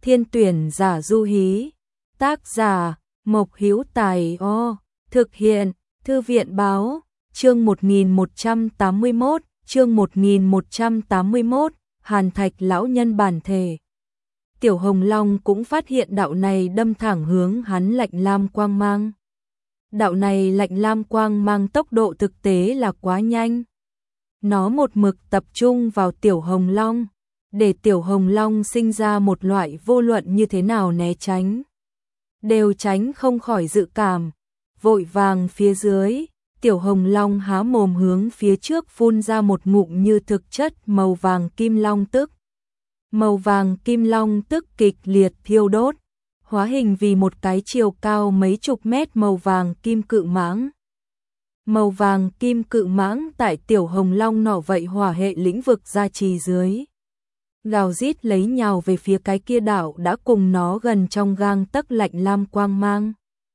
Thiên tuyển giả du hí. Tác giả Mộc Hữu Tài. Thực hiện Thư viện báo. Chương 1181, chương 1181, Hàn Thạch lão nhân bản thể. Tiểu Hồng Long cũng phát hiện đạo này đâm thẳng hướng hắn lạnh lam quang mang. Đạo này lạnh lam quang mang tốc độ thực tế là quá nhanh. Nó một mực tập trung vào Tiểu Hồng Long, để Tiểu Hồng Long sinh ra một loại vô luận như thế nào né tránh, đều tránh không khỏi dự cảm. Vội vàng phía dưới, Tiểu Hồng Long há mồm hướng phía trước phun ra một ngụm như thực chất màu vàng kim long tức. Màu vàng kim long tức kịch liệt thiêu đốt, hóa hình vì một cái chiều cao mấy chục mét màu vàng kim cự mãng. Màu vàng kim cự mãng tại Tiểu Hồng Long nọ vậy hỏa hệ lĩnh vực gia trì dưới, gào rít lấy nhào về phía cái kia đạo đã cùng nó gần trong gang tấc lạnh lam quang mang.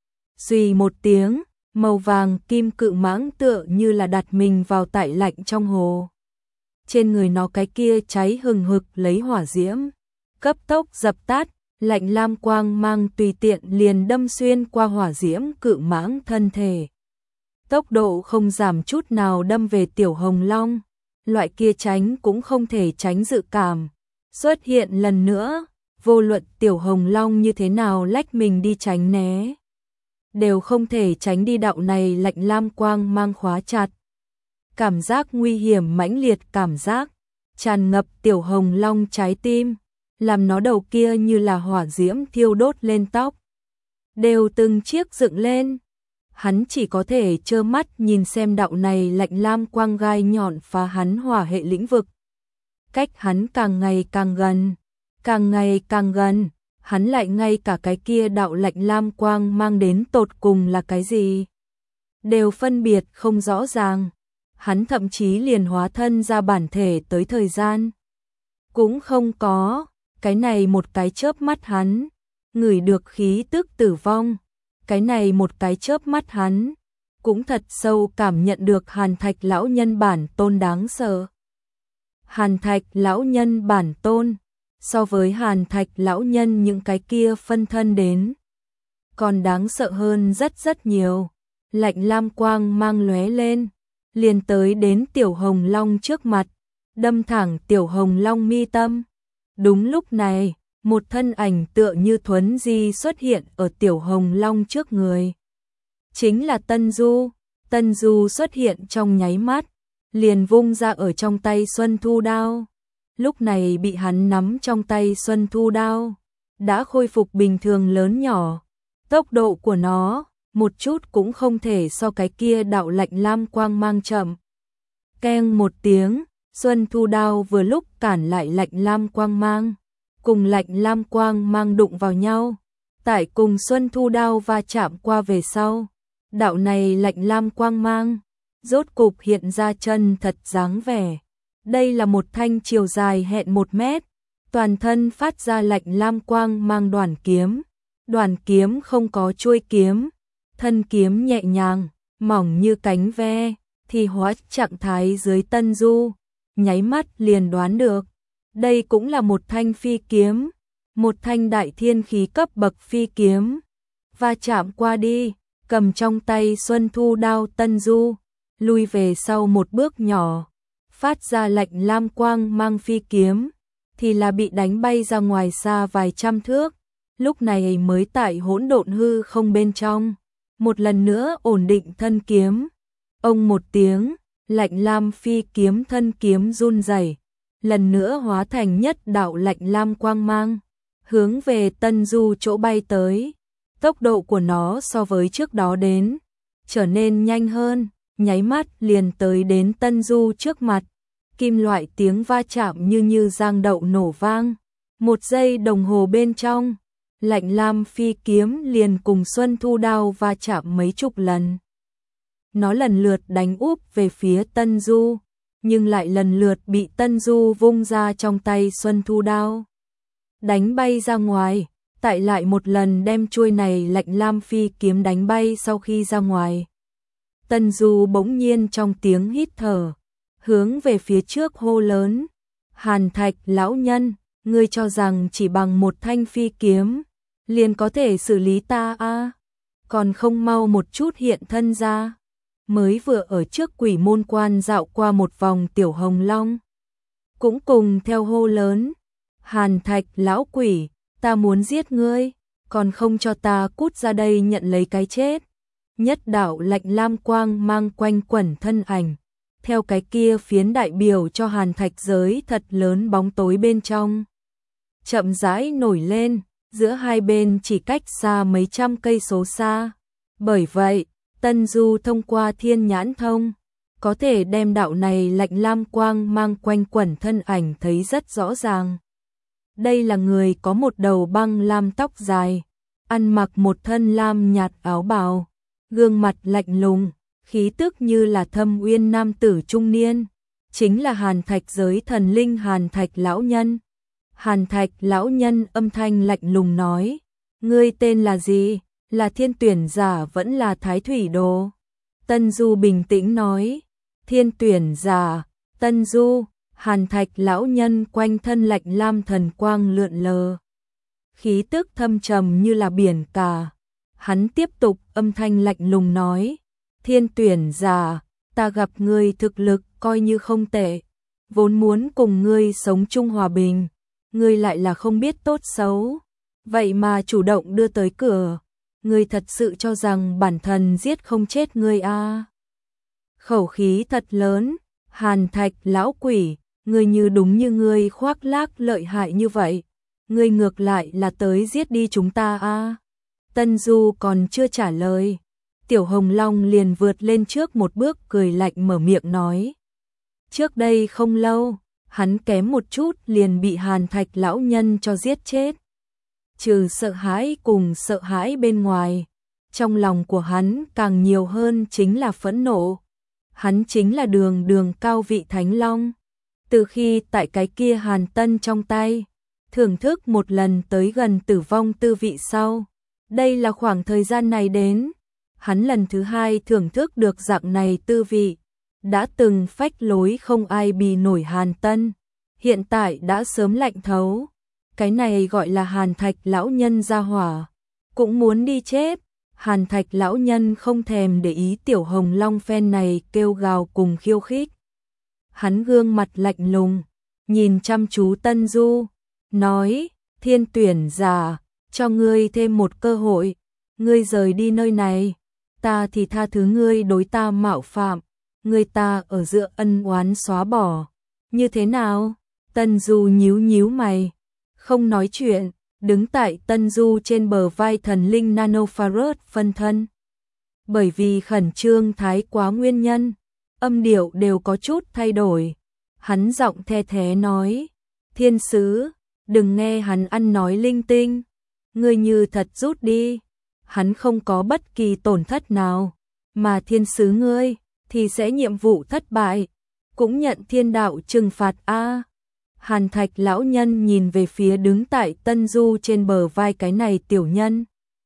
Suy một tiếng, màu vàng kim cự mãng tựa như là đặt mình vào tại lạnh trong hồ. Trên người nó cái kia cháy hừng hực lấy hỏa diễm, cấp tốc dập tắt, lạnh lam quang mang tùy tiện liền đâm xuyên qua hỏa diễm cự mãng thân thể. Tốc độ không giảm chút nào đâm về Tiểu Hồng Long, loại kia tránh cũng không thể tránh dự cảm. Xuất hiện lần nữa, vô luận Tiểu Hồng Long như thế nào lách mình đi tránh né, đều không thể tránh đi đạo này lạnh lam quang mang khóa chặt. Cảm giác nguy hiểm mãnh liệt cảm giác tràn ngập Tiểu Hồng Long trái tim, làm nó đầu kia như là hỏa diễm thiêu đốt lên tóc, đều từng chiếc dựng lên. Hắn chỉ có thể trơ mắt nhìn xem đạo này lạnh lam quang gai nhọn phá hắn hỏa hệ lĩnh vực. Cách hắn càng ngày càng gần, càng ngày càng gần, hắn lại ngay cả cái kia đạo lạnh lam quang mang đến tột cùng là cái gì đều phân biệt không rõ ràng. Hắn thậm chí liền hóa thân ra bản thể tới thời gian cũng không có. Cái này một cái chớp mắt hắn ngửi được khí tức tử vong. Cái này một cái chớp mắt hắn cũng thật sâu cảm nhận được Hàn Thạch lão nhân bản tôn đáng sợ. Hàn Thạch lão nhân bản tôn, so với Hàn Thạch lão nhân những cái kia phân thân đến, còn đáng sợ hơn rất rất nhiều. Lạnh lam quang mang lóe lên, liền tới đến Tiểu Hồng Long trước mặt, đâm thẳng Tiểu Hồng Long mi tâm. Đúng lúc này, một thân ảnh tựa như thuấn di xuất hiện ở Tiểu Hồng Long trước người. Chính là Tân Du. Tân Du xuất hiện trong nháy mắt, liền vung ra ở trong tay Xuân Thu Đao. Lúc này bị hắn nắm trong tay Xuân Thu Đao, đã khôi phục bình thường lớn nhỏ. Tốc độ của nó, một chút cũng không thể so cái kia đạo lạnh lam quang mang chậm. Keng một tiếng, Xuân Thu Đao vừa lúc cản lại lạnh lam quang mang, cùng lạnh lam quang mang đụng vào nhau. Tại cùng Xuân Thu Đao va chạm qua về sau, đạo này lạnh lam quang mang rốt cục hiện ra chân thật dáng vẻ. Đây là một thanh chiều dài hẹn 1 mét, toàn thân phát ra lạnh lam quang mang đoàn kiếm. Đoàn kiếm không có chuôi kiếm, thân kiếm nhẹ nhàng, mỏng như cánh ve, thì hóa trạng thái dưới Tân Du, nháy mắt liền đoán được. Đây cũng là một thanh phi kiếm, một thanh đại thiên khí cấp bậc phi kiếm. Va chạm qua đi, cầm trong tay Xuân Thu Đao Tân Du, lui về sau một bước nhỏ, phát ra lạnh lam quang mang phi kiếm, thì là bị đánh bay ra ngoài xa vài trăm thước. Lúc này mới tại hỗn độn hư không bên trong, một lần nữa ổn định thân kiếm. Ông một tiếng, lạnh lam phi kiếm thân kiếm run rẩy, lần nữa hóa thành nhất đạo lạnh lam quang mang, hướng về Tân Du chỗ bay tới. Tốc độ của nó so với trước đó đến trở nên nhanh hơn, nháy mắt liền tới đến Tân Du trước mặt. Kim loại tiếng va chạm như giang đậu nổ vang. 1 giây đồng hồ bên trong, lạnh lam phi kiếm liền cùng Xuân Thu Đao va chạm mấy chục lần. Nó lần lượt đánh úp về phía Tân Du, nhưng lại lần lượt bị Tân Du vung ra trong tay Xuân Thu Đao, đánh bay ra ngoài. Tại lại một lần đem chuôi này lạnh lam phi kiếm đánh bay sau khi ra ngoài, Tân Du bỗng nhiên trong tiếng hít thở, hướng về phía trước hô lớn: Hàn Thạch lão nhân, ngươi cho rằng chỉ bằng một thanh phi kiếm liền có thể xử lý ta a? Còn không mau một chút hiện thân ra. Mới vừa ở trước Quỷ Môn Quan dạo qua một vòng Tiểu Hồng Long cũng cùng theo hô lớn: Hàn Thạch lão quỷ, ta muốn giết ngươi, còn không cho ta cút ra đây nhận lấy cái chết. Nhất đạo lạnh lam quang mang quanh quẩn thân ảnh, theo cái kia phiến đại biểu cho Hàn Thạch giới thật lớn bóng tối bên trong chậm rãi nổi lên, giữa hai bên chỉ cách xa mấy trăm cây số xa. Bởi vậy, Tân Du thông qua thiên nhãn thông có thể đem đạo này lạnh lam quang mang quanh quẩn thân ảnh thấy rất rõ ràng. Đây là người có một đầu băng lam tóc dài, ăn mặc một thân lam nhạt áo bào, gương mặt lạnh lùng, khí tức như là thâm uyên nam tử trung niên, chính là Hàn Thạch giới thần linh Hàn Thạch lão nhân. Hàn Thạch lão nhân âm thanh lạnh lùng nói: ngươi tên là gì? Là Thiên Tuyển giả vẫn là Thái Thủy Đồ? Tân Du bình tĩnh nói: Thiên Tuyển giả. Tân Du. Hàn Thạch lão nhân quanh thân lạnh lam thần quang lượn lờ, khí tức thâm trầm như là biển cả. Hắn tiếp tục âm thanh lạnh lùng nói: Thiên Tuyển giả, ta gặp ngươi thực lực coi như không tệ, vốn muốn cùng ngươi sống chung hòa bình, ngươi lại là không biết tốt xấu, vậy mà chủ động đưa tới cửa, ngươi thật sự cho rằng bản thân giết không chết ngươi a? Khẩu khí thật lớn, Hàn Thạch lão quỷ, ngươi như đúng như ngươi khoác lác lợi hại như vậy, ngươi ngược lại là tới giết đi chúng ta a? Tân Du còn chưa trả lời, Tiểu Hồng Long liền vượt lên trước một bước cười lạnh mở miệng nói: trước đây không lâu, hắn kém một chút liền bị Hàn Thạch lão nhân cho giết chết. Trừ sợ hãi cùng sợ hãi bên ngoài, trong lòng của hắn càng nhiều hơn chính là phẫn nộ. Hắn chính là đường đường cao vị Thánh Long. Từ khi tại cái kia Hàn Tân trong tay, thưởng thức một lần tới gần tử vong tư vị sau, đây là khoảng thời gian này đến, hắn lần thứ hai thưởng thức được dạng này tư vị. Đã từng phách lối không ai bì nổi Hàn Tân, hiện tại đã sớm lạnh thấu. Cái này gọi là Hàn Thạch lão nhân gia hỏa, cũng muốn đi chết. Hàn Thạch lão nhân không thèm để ý Tiểu Hồng Long phen này kêu gào cùng khiêu khích. Hắn gương mặt lạnh lùng, nhìn chăm chú Tân Du, nói: Thiên Tuyển giả, cho ngươi thêm một cơ hội, ngươi rời đi nơi này, ta thì tha thứ ngươi đối ta mạo phạm, ngươi ta ở giữa ân oán xóa bỏ. Như thế nào? Tân Du nhíu nhíu mày, không nói chuyện, đứng tại Tân Du trên bờ vai thần linh Nanofarad phân thân. Bởi vì khẩn trương thái quá nguyên nhân, âm điệu đều có chút thay đổi. Hắn giọng the thế nói: Thiên sứ, đừng nghe hắn ăn nói linh tinh, ngươi như thật rút đi, hắn không có bất kỳ tổn thất nào, mà thiên sứ ngươi thì sẽ nhiệm vụ thất bại, cũng nhận thiên đạo trừng phạt a. Hàn Thạch lão nhân nhìn về phía đứng tại Tân Du trên bờ vai cái này tiểu nhân.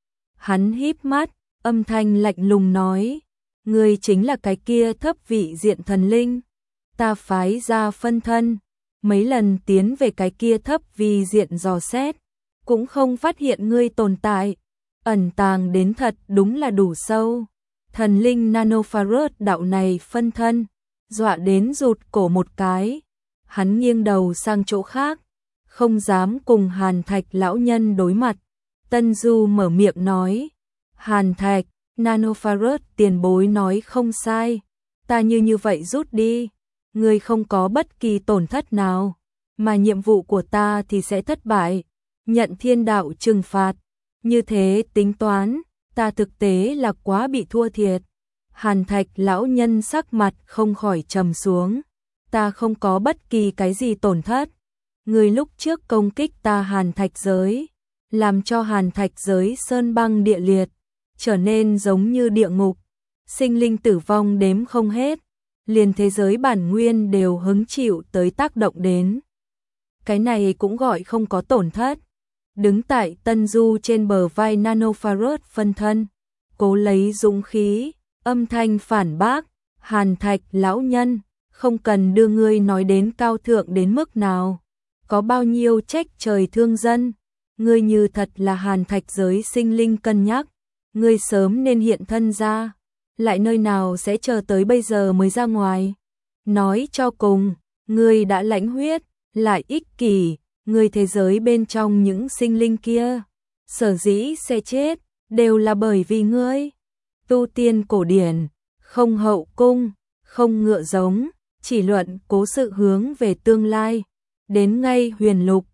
Hắn híp mắt, âm thanh lạnh lùng nói: ngươi chính là cái kia thấp vị diện thần linh. Ta phái ra phân thân, mấy lần tiến về cái kia thấp vị diện dò xét, cũng không phát hiện ngươi tồn tại, ẩn tàng đến thật đúng là đủ sâu. Thần linh Nanofarad đạo này phân thân, dọa đến rụt cổ một cái. Hắn nghiêng đầu sang chỗ khác, không dám cùng Hàn Thạch lão nhân đối mặt. Tân Du mở miệng nói: Hàn Thạch, Nanofarad tiền bối nói không sai, ta như vậy rút đi, ngươi không có bất kỳ tổn thất nào, mà nhiệm vụ của ta thì sẽ thất bại, nhận thiên đạo trừng phạt. Như thế tính toán, ta thực tế là quá bị thua thiệt. Hàn Thạch lão nhân sắc mặt không khỏi trầm xuống. Ta không có bất kỳ cái gì tổn thất. Ngươi lúc trước công kích ta Hàn Thạch giới, làm cho Hàn Thạch giới sơn băng địa liệt, trở nên giống như địa ngục, sinh linh tử vong đếm không hết, liền thế giới bản nguyên đều hứng chịu tới tác động đến. Cái này cũng gọi không có tổn thất. Đứng tại Tân Du trên bờ vai Nanofarad phân thân, cố lấy dũng khí, âm thanh phản bác: Hàn Thạch lão nhân, không cần đưa ngươi nói đến cao thượng đến mức nào, có bao nhiêu trách trời thương dân. Ngươi như thật là hàn thạch giới sinh linh cân nhắc, ngươi sớm nên hiện thân ra, lại nơi nào sẽ chờ tới bây giờ mới ra ngoài. Nói cho cùng, ngươi đã lãnh huyết, lại ích kỷ, ngươi thế giới bên trong những sinh linh kia, sở dĩ sẽ chết, đều là bởi vì ngươi. Tu tiên cổ điển, không hậu cung, không ngựa giống, chỉ luận cố sự hướng về tương lai. Đến ngay huyền lục,